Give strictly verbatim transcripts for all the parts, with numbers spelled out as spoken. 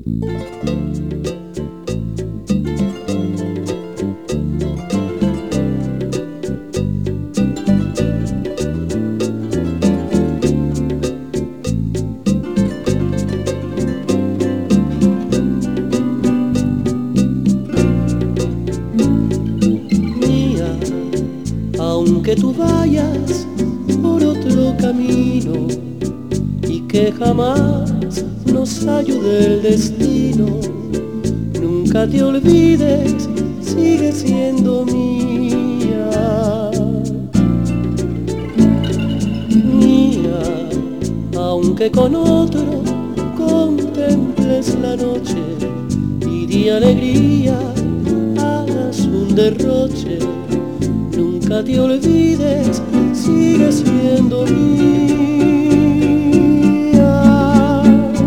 Que tú vayas por otro camino y que jamás nos ayude el destino. Nunca te olvides, sigue siendo mía. Mía, aunque con otro contemples la noche y de alegría hagas un derroche. Nunca te olvides, sigue siendo mía.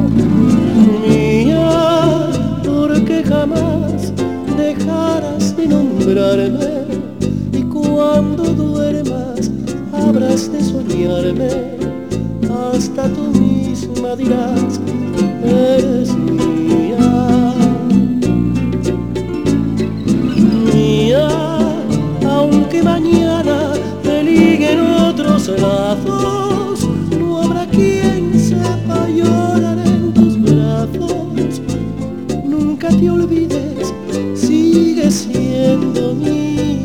Mía, porque jamás dejarás de nombrarme y cuando duermas habrás de soñarme. Hasta tú misma dirás, eres mía. Mía, aunque mañana te liguen otros lazos, no habrá quien sepa llorar en tus brazos. Nunca te olvides, sigue siendo mía.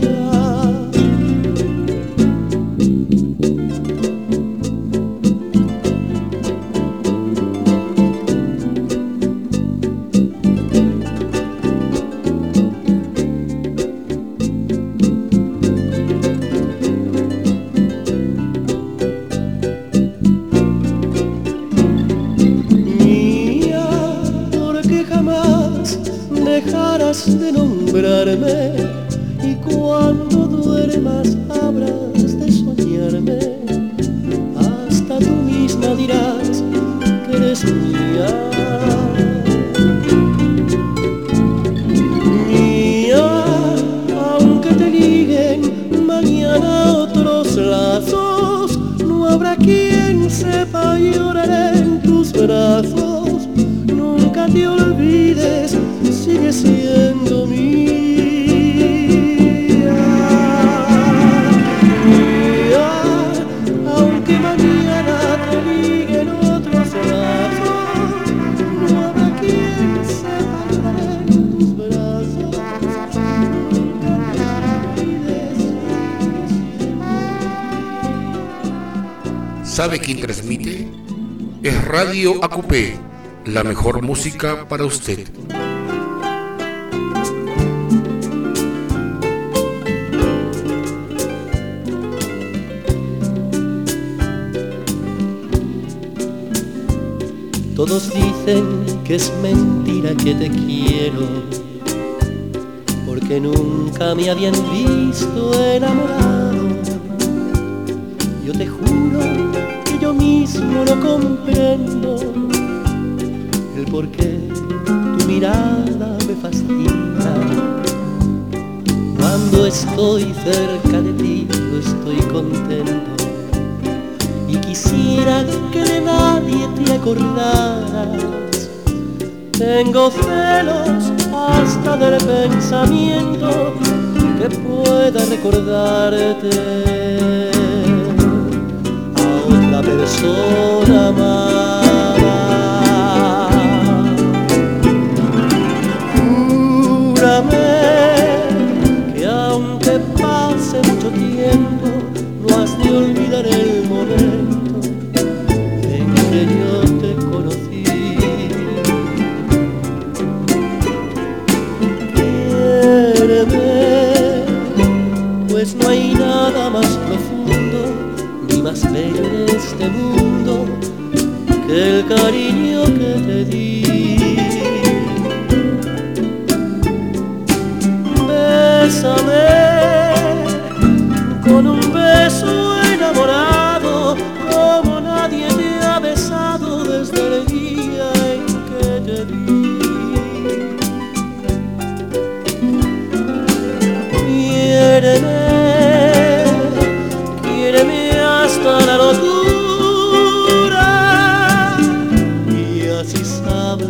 Dejarás de nombrarme y cuando duermas habrás de soñarme. Hasta tú misma dirás que eres mía. Mía, aunque te liguen mañana otros lazos, no habrá quien sepa llorar en tus brazos. Nunca te olvides, sigue siendo mía. Mía, aunque mañana te liguen otros brazos, no habrá quien sepa llorar en tus brazos. Nunca te olvides. ¿Sabe quién transmite? Es Radio A Q P, la mejor música para usted. Todos dicen que es mentira que te quiero, porque nunca me habían visto enamorado. Yo te juro que yo mismo no comprendo el por qué tu mirada me fascina. Cuando estoy cerca de ti, yo estoy contento. Y quisiera que de nadie te acordaras. Tengo celos hasta del pensamiento que pueda recordarte a otra persona amada. Júrame que aunque pase mucho tiempo, no has de olvidar el momento en que yo te conocí. Quiéreme, pues no hay nada más profundo ni más bello en este mundo que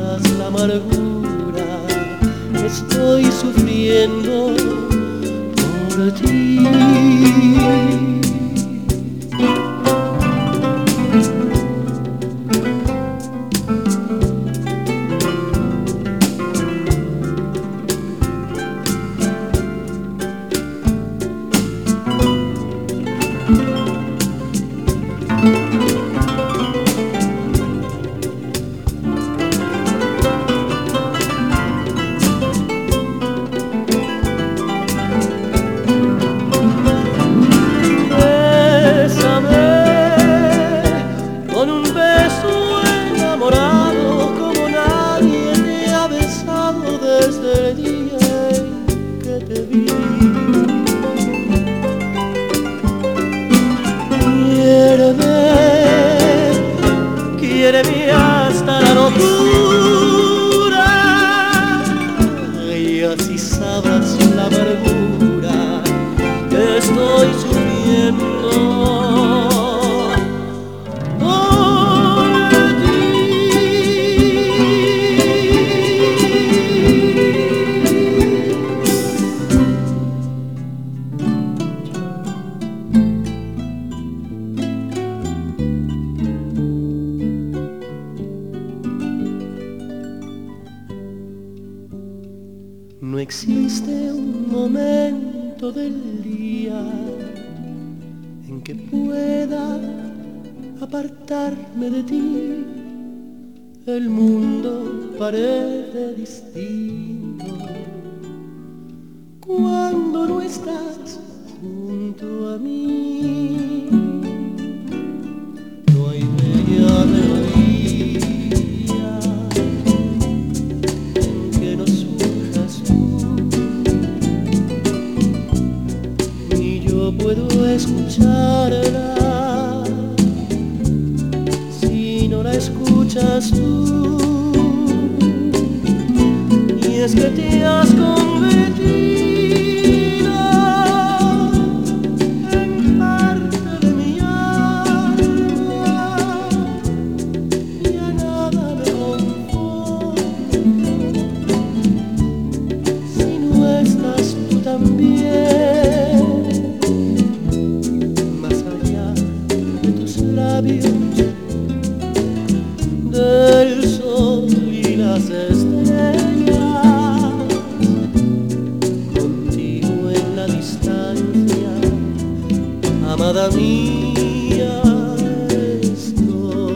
sabas la amargura que estoy sufriendo por ti. No existe un momento del día en que pueda apartarme de ti. El mundo parece distinto cuando no estás junto a mí. No hay bella melodía en que no surjas tú, ni yo puedo escucharla si no la escuchas tú. Y es que te has convertido en parte de mi alma, y a nada me conformo si no estás tú también. Más allá de tus labios, del sol y las estrellas, contigo en la distancia, amada mía, estoy.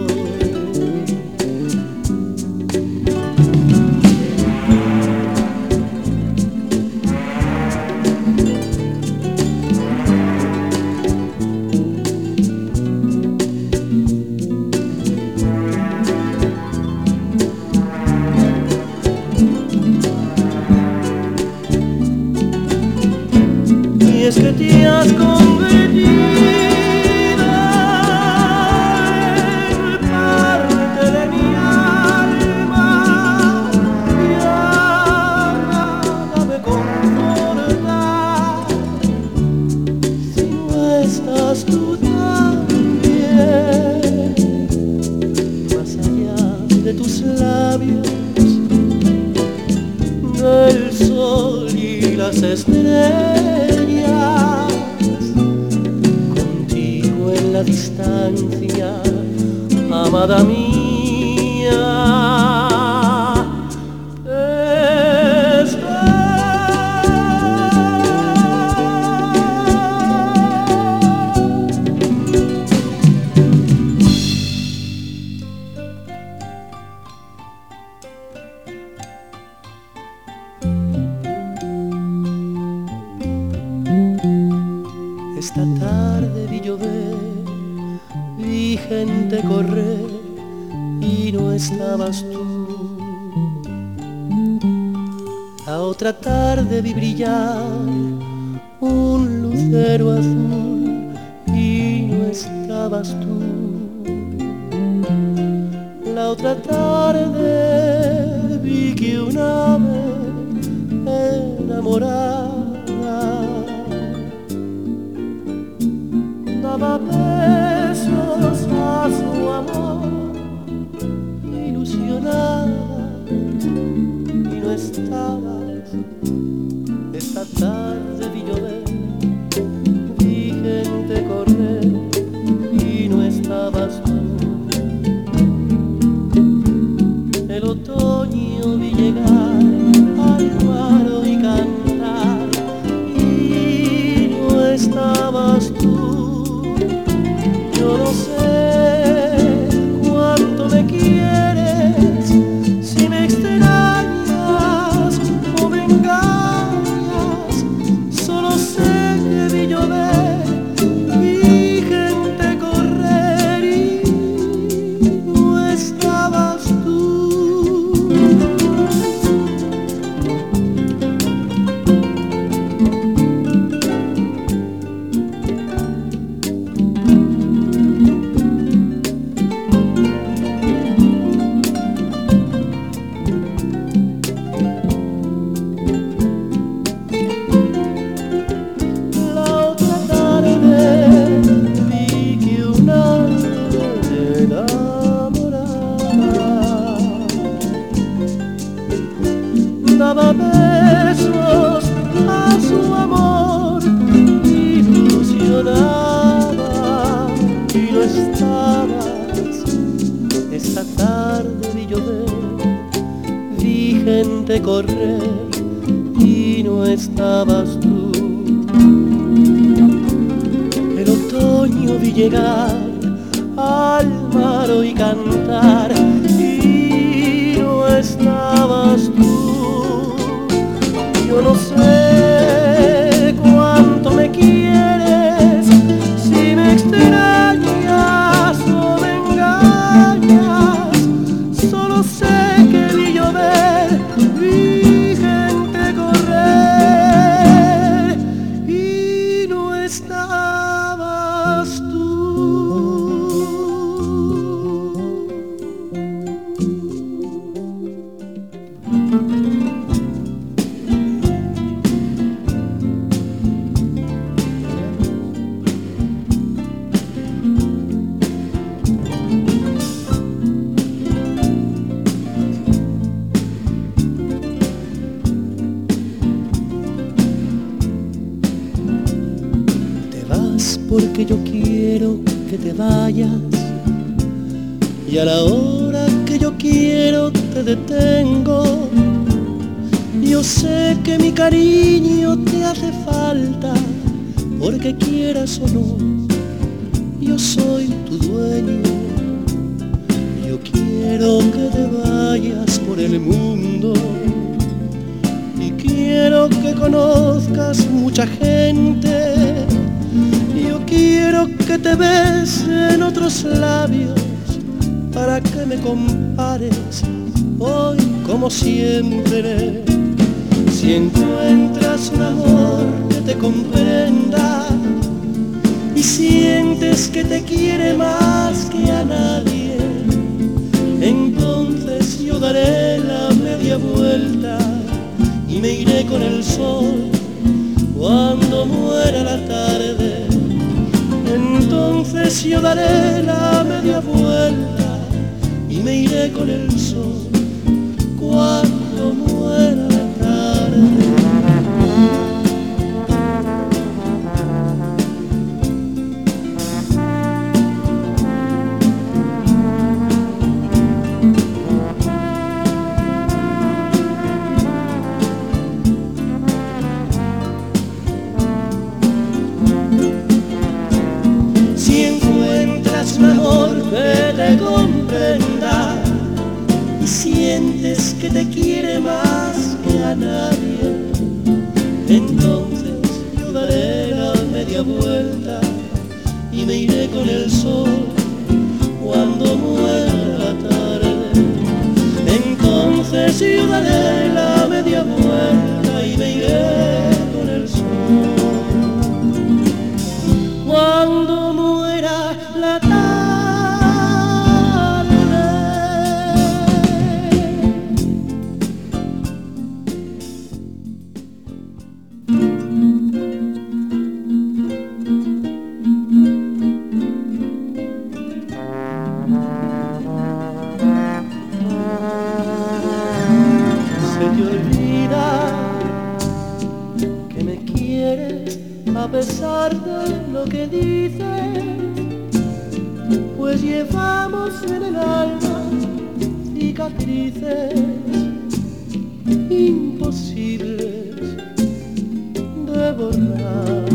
Y es que te has convertido en parte de mi alma, y a nada me conforta si no estás tú también. Más allá de tus labios, del sol y las estrellas, contigo en la distancia, amada mía, estoy. Esta tarde vi llover, vi gente correr y no estabas tú. La otra tarde vi brillar un lucero azul y no estabas tú. La otra tarde vi que un ave enamorada daba besos a su amor, ilusionada estabas. Esta tarde vi llover, vi gente correr y no estabas tú. El otoño vi llegar al faro y cantar y no estabas tú. Yo no sé cuánto me quieres, si me extrañas o me engañas. Solo sé que vi llover, vi gente correr y no estabas tú. Daba besos a su amor, ilusionaba y no estabas. Esta tarde vi llover, vi gente correr y no estabas tú. El otoño vi llegar al mar y cantar y no estabas tú. Yo no sé cuánto me quieres, si me extrañas o me engañas. Solo sé que vi llover, vi gente correr y no estabas tú. Porque yo quiero que te vayas y a la hora que yo quiero te detengo. Yo sé que mi cariño te hace falta, porque quieras o no, yo soy tu dueño. Yo quiero que te vayas por el mundo y quiero que conozcas mucha gente. Yo quiero que te besen otros labios para que me compares hoy como siempre. Si encuentras un amor que te comprenda y sientes que te quiere más que a nadie, entonces yo daré la media vuelta y me iré con el sol cuando muera la tarde. Entonces yo daré la media vuelta y me iré con el sol cuando muera la tarde. Un amor que te comprenda y sientes que te quiere más que a nadie, entonces yo daré la media vuelta y me iré con el sol cuando muera la tarde. Entonces yo daré la media vuelta y me iré con el sol cuando muera la tarde. Se te olvida que me quieres a pesar de lo que dices, pues llevamos en el alma cicatrices imposibles de borrar.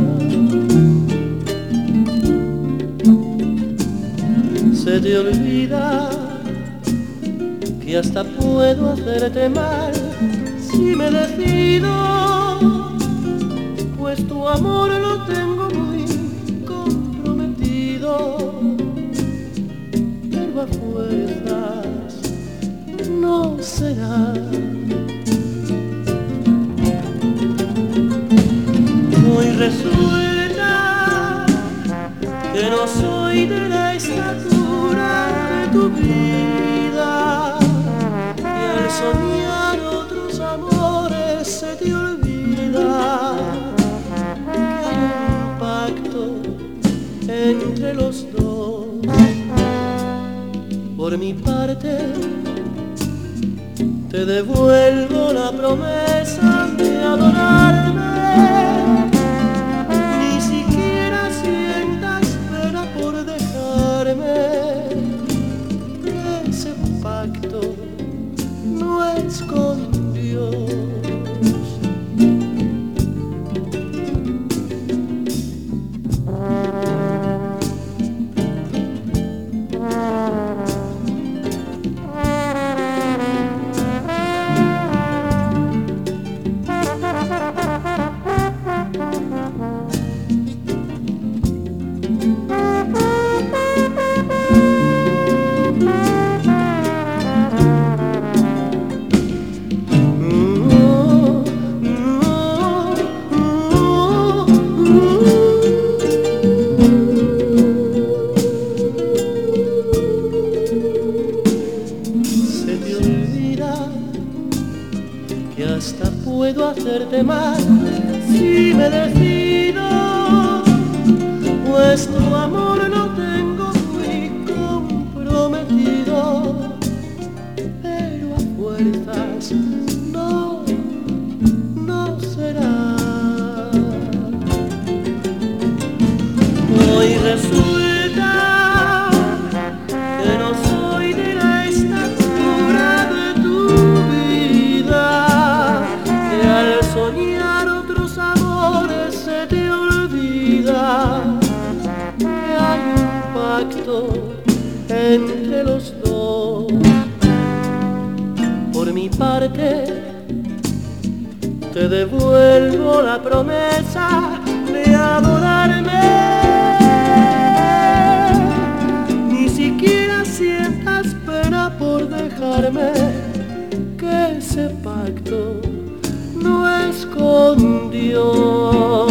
Se te olvida que hasta puedo hacerte mal si me decido, pues tu amor lo tengo muy comprometido, pero a fuerzas no será. Hoy resulta que no soy de la estatura de tu vida, y al soñar otros amores se te olvida que hay un pacto entre los dos. Por mi parte te devuelvo la promesa de adorarme. Ni siquiera sientas pena por dejarme, que ese pacto no es con Dios. Hacerte mal si me decido, pues tu amor lo tengo muy comprometido, pero a fuerzas no, no será. Hoy resulta que no soy de la estatura de tu vida, al soñar otros amores se te olvida que hay un pacto entre los dos. Por mi parte te devuelvo la promesa de adorarme. Ni siquiera sientas pena por dejarme, que ese pacto no es con Dios.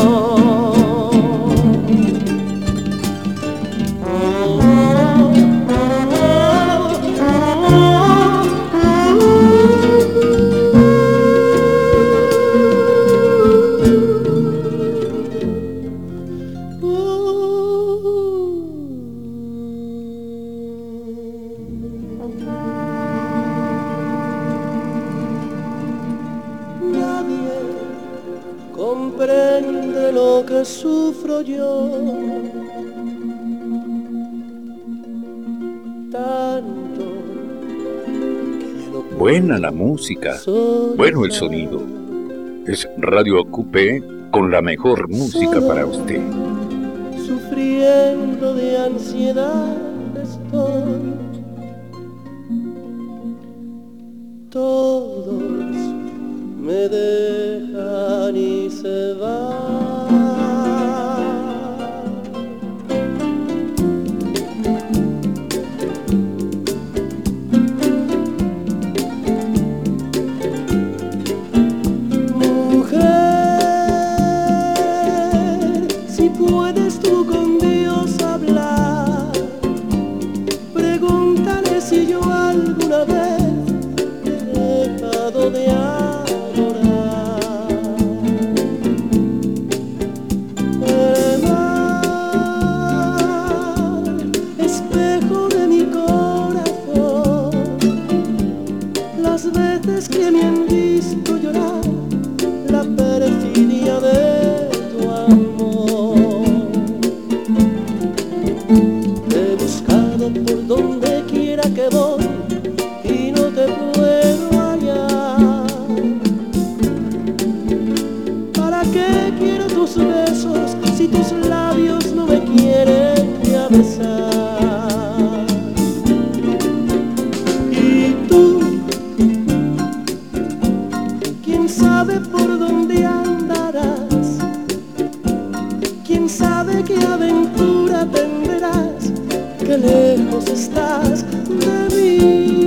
Comprende lo que sufro yo, tanto que no puedo. Buena la música, bueno el sonido. Es Radio Acupé con la mejor música para usted. Sufriendo de ansiedad estoy, todos me dejan y se van. Mujer, si puedes tú con Dios hablar, pregúntale si yo alguna vez he dejado de adorar. El mar, espejo de mi corazón, las veces que que me han visto llorar la perfidia de tu amor. Te he buscado por donde quiera que voy y no te puedo hallar. ¿Para qué quiero tus besos si tus labios no me quieren ya besar? Y tú, ¿quién sabe por dónde andarás? ¿Quién sabe qué aventura tendrás? Qué lejos estás de mí.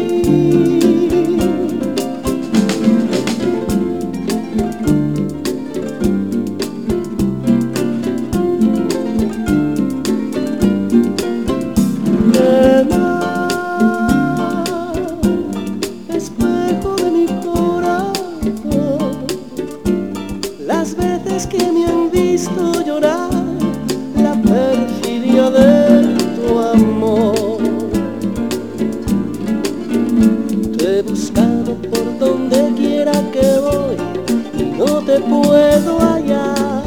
Que me han visto llorar la perfidia de tu amor. Te he buscado por donde quiera que voy y no te puedo hallar.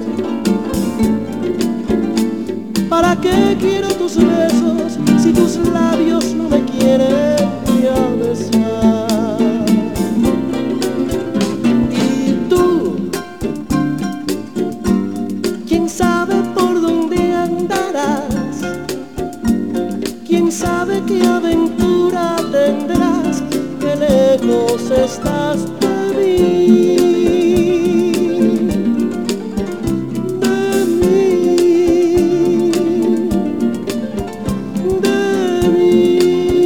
¿Para qué quiero tus besos si tus labios no me quieren ya besar? ¿Quién sabe qué aventura tendrás? Qué lejos estás de mí, de mí, de mí.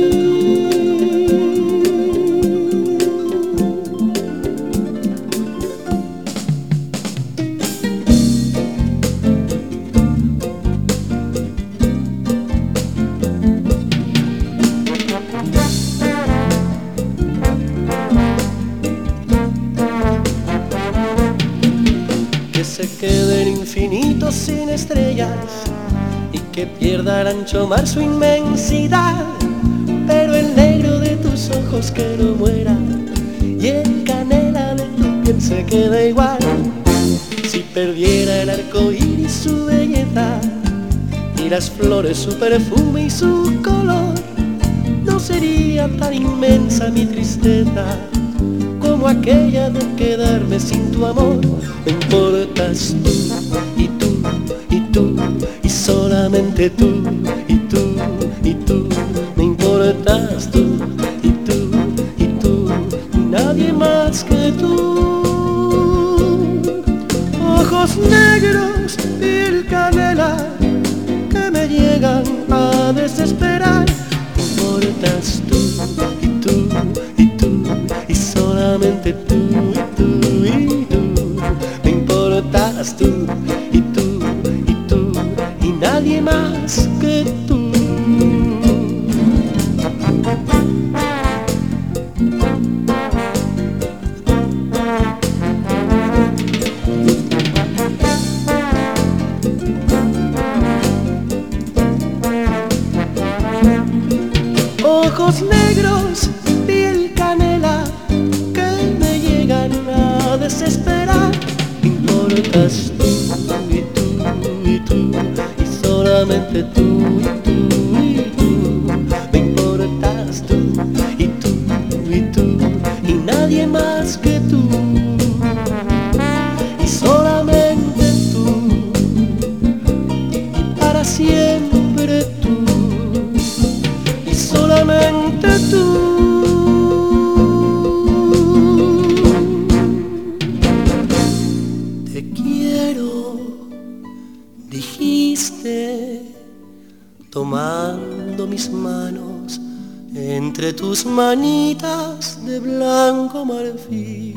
Que se quede el infinito sin estrellas y que pierda el ancho mar su inmensidad, pero el negro de tus ojos que no muera y el canela de tu piel se quede igual. Si perdiera el arco iris su belleza y las flores su perfume y su color, no sería tan inmensa mi tristeza como aquella de quedarme sin tu amor. Me importas tú y tú y tú y solamente tú y tú y tú. Me importas tú y tú y tú y nadie más que tú. Ojos negros, piel canela que me llegan a desesperar. Me importas tú y tú y tú y solamente tú y tú y tú. Me importas tú y tú y tú y nadie más que tú. Ojos negros, piel canela que me llegan a desesperar. Me importas tú y tú y tú y solamente tú y tú y tú. Me importas tú y tú y tú y nadie más que tú. Y solamente tú y para siempre tú. Y solamente tú. Tomando mis manos entre tus manitas de blanco marfil,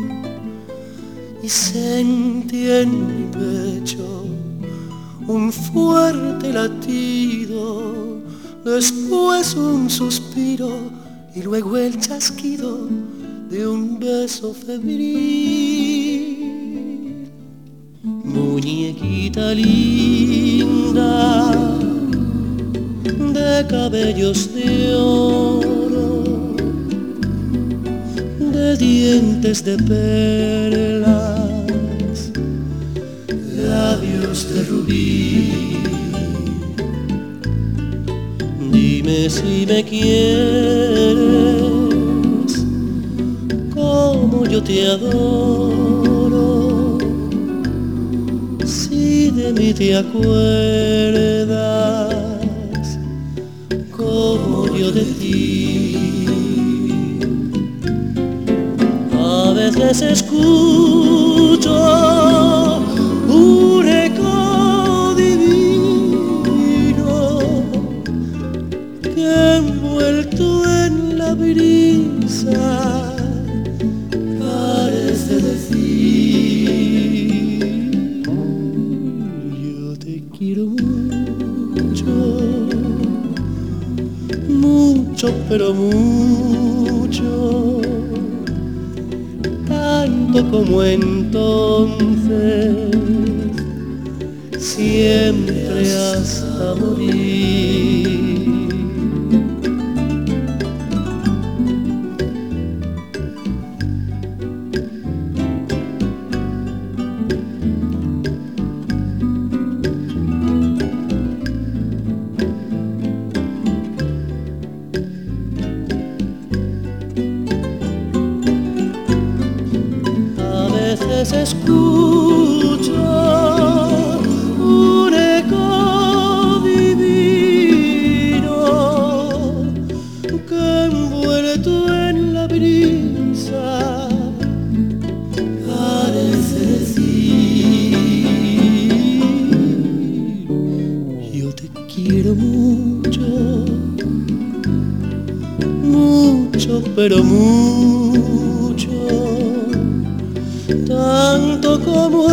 y sentí en mi pecho un fuerte latido, después un suspiro y luego el chasquido de un beso febril. Muñequita linda de cabellos de oro, de dientes de perlas, labios de rubí. Dime si me quieres como yo te adoro, si de mí te acuerdas como yo de ti. A veces escucho un eco divino que envuelto en la brisa parece decir: yo te quiero mucho, mucho pero mucho, tanto como entonces, siempre hasta morir. Escucho un eco divino que envuelto en la brisa parece decir: yo te quiero mucho, mucho pero mucho, tanto como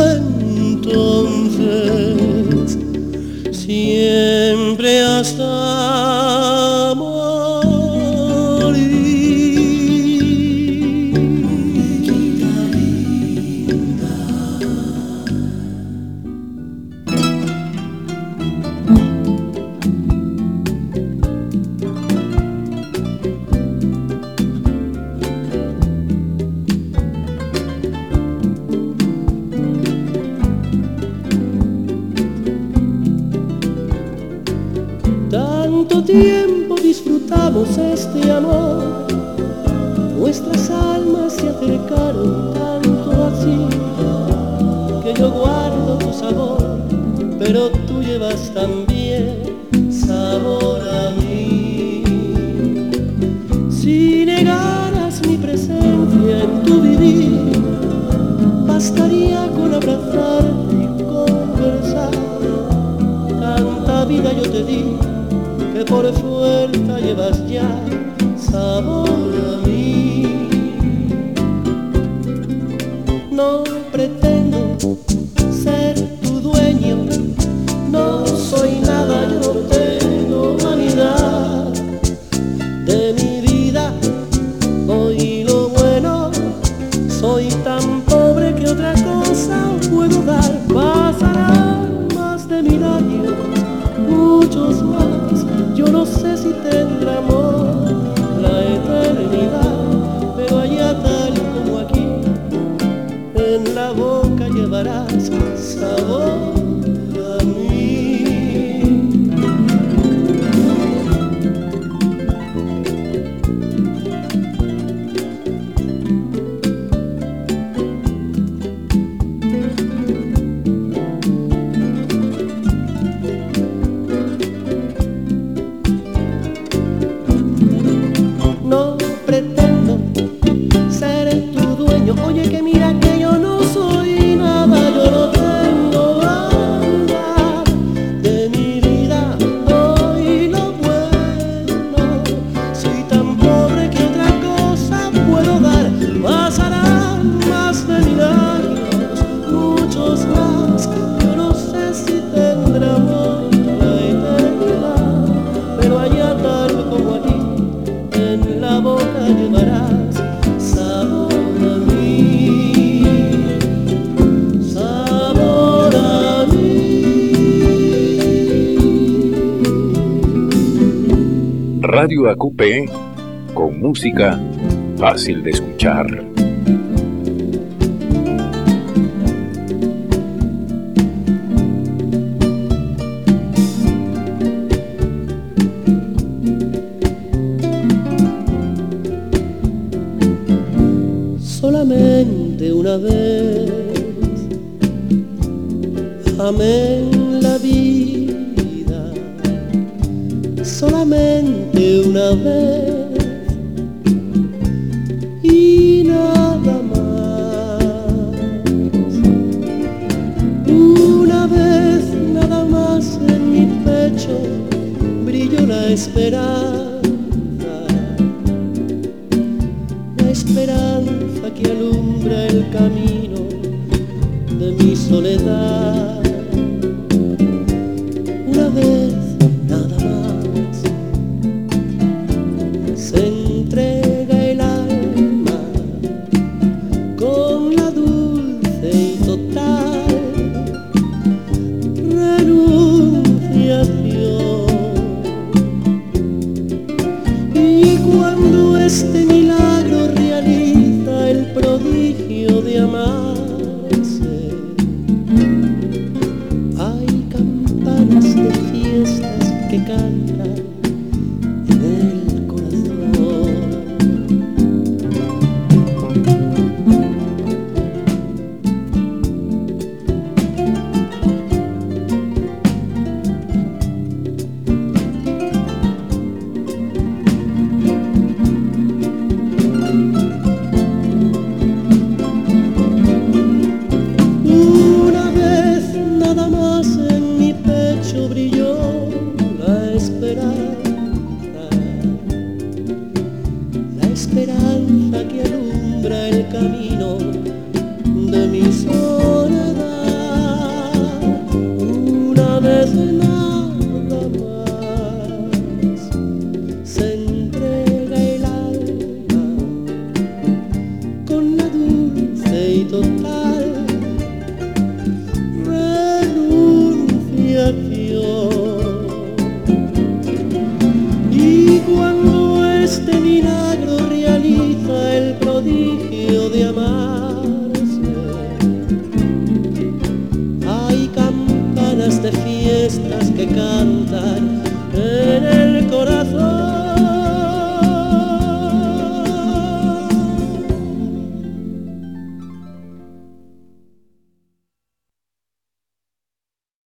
entonces, siempre hasta morir. Chiquita linda. Tanto tiempo disfrutamos este amor, nuestras almas se acercaron tanto así, que yo guardo tu sabor, pero tú llevas también sabor a mí. Si negaras mi presencia en tu vivir, bastaría con abrazarte y conversar. Tanta vida yo te di, que por fuerza llevas ya sabor a mí. No pretendo ser tu dueño, no soy nada, yo no tengo vanidad. De mi vida doy lo bueno, soy tan pobre que otra cosa puedo dar. Pasarán más de mil años, muchos más, yo no sé si tendrá amor la eternidad, pero allá tal como aquí, en la boca llevarás sabor a mí. No pretendo ser tu dueño, oye que mira que yo no soy nada, yo no tengo nada. De mi vida doy lo bueno, soy tan pobre que otra cosa puedo dar. Pasarán más de mil años, muchos más, yo no sé si tendrá amor la eternidad, pero allá tal como aquí, en la boca llevarás sabor a mí, sabor a mí. Radio A Q P con música fácil de escuchar. Solamente una vez amé en la vida, solamente una vez y nada más. Una vez nada más en mi pecho brilló la esperanza, la esperanza que alumbra el camino de mi soledad. Una vez nada más se entrega el alma con la dulce y total renunciación. Y cuando este milagro realiza el prodigio de amarse, hay campanas de fiestas que cantan en el corazón. Una vez nada más en mi pecho brilló la esperanza, la esperanza que alumbra el camino de mi soledad. Una vez nada más se entrega el alma con la dulce y total renunciación. Y cuando este milagro realiza el prodigio de amarse, hay campanas de fiestas que cantan